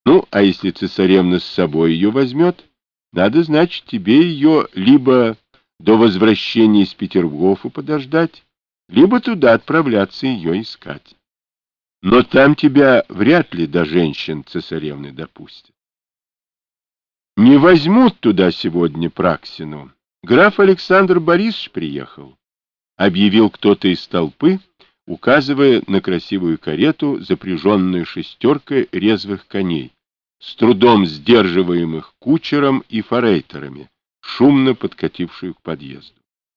Ну, а если цесаревна с собой ее возьмет, надо, значит, тебе ее либо до возвращения из Петергофа подождать, либо туда отправляться ее искать. Но там тебя вряд ли до женщин цесаревны допустят. Не возьмут туда сегодня Праксину. Граф Александр Борисович приехал, объявил кто-то из толпы, указывая на красивую карету, запряженную шестеркой резвых коней, с трудом сдерживаемых кучером и форейтерами, шумно подкатившую к подъезду.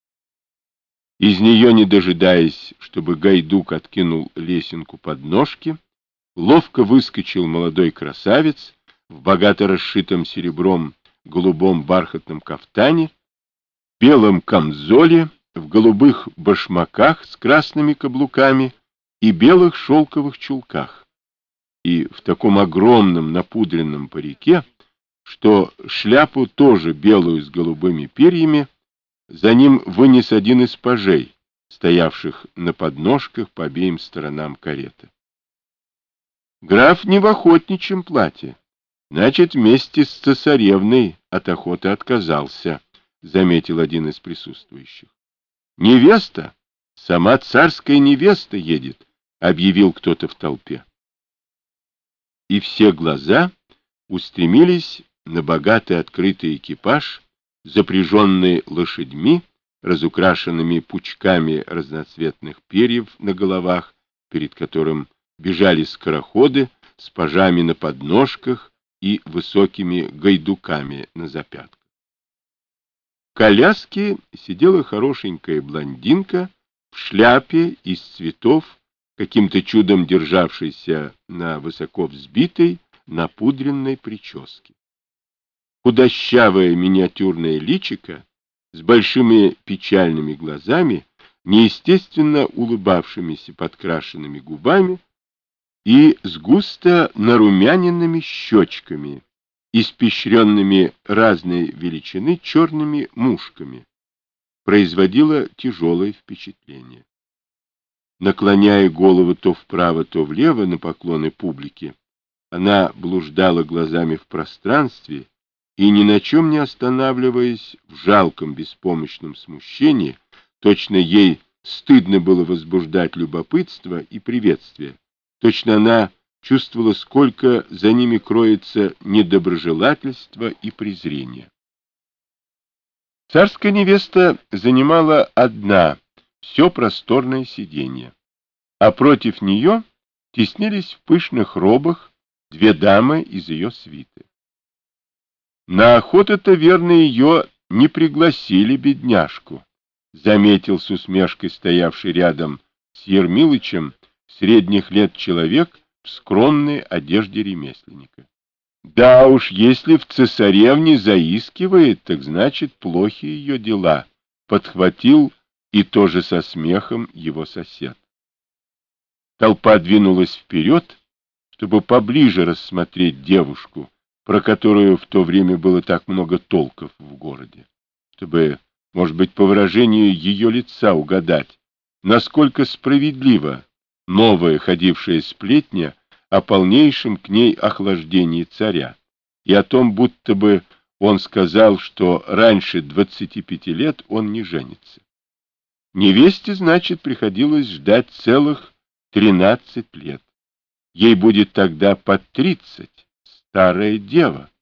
Из нее, не дожидаясь, чтобы гайдук откинул лесенку под ножки, ловко выскочил молодой красавец в богато расшитом серебром голубом бархатном кафтане, белом камзоле, в голубых башмаках с красными каблуками и белых шелковых чулках, и в таком огромном напудренном парике, что шляпу, тоже белую с голубыми перьями, за ним вынес один из пажей, стоявших на подножках по обеим сторонам кареты. Граф не в охотничьем платье, значит, вместе с цесаревной от охоты отказался, заметил один из присутствующих. Невеста, сама царская невеста едет, объявил кто-то в толпе. И все глаза устремились на богатый открытый экипаж, запряженный лошадьми, разукрашенными пучками разноцветных перьев на головах, перед которым бежали скороходы с пажами на подножках и высокими гайдуками на запятках. В коляске сидела хорошенькая блондинка в шляпе из цветов, каким-то чудом державшейся на высоко взбитой, напудренной прическе. Худощавое миниатюрное личико с большими печальными глазами, неестественно улыбавшимися подкрашенными губами и с густо нарумяненными щечками, испещренными разной величины черными мушками, производила тяжелое впечатление. Наклоняя голову то вправо, то влево на поклоны публики, она блуждала глазами в пространстве и, ни на чем не останавливаясь, в жалком беспомощном смущении, точно ей стыдно было возбуждать любопытство и приветствие, точно она чувствовала, сколько за ними кроется недоброжелательство и презрение. Царская невеста занимала одна все просторное сиденье, а против нее теснились в пышных робах две дамы из ее свиты. На охоту-то, верно, ее не пригласили, бедняжку, заметил с усмешкой стоявший рядом с Ермилычем средних лет человек в скромной одежде ремесленника. Да уж, если в цесаревне заискивает, так значит, плохи ее дела, подхватил и тоже со смехом его сосед. Толпа двинулась вперед, чтобы поближе рассмотреть девушку, про которую в то время было так много толков в городе, чтобы, может быть, по выражению ее лица угадать, насколько справедливо новая ходившая сплетня о полнейшем к ней охлаждении царя и о том, будто бы он сказал, что раньше 25 лет он не женится. Невесте, значит, приходилось ждать целых 13 лет. Ей будет тогда под 30, старая дева.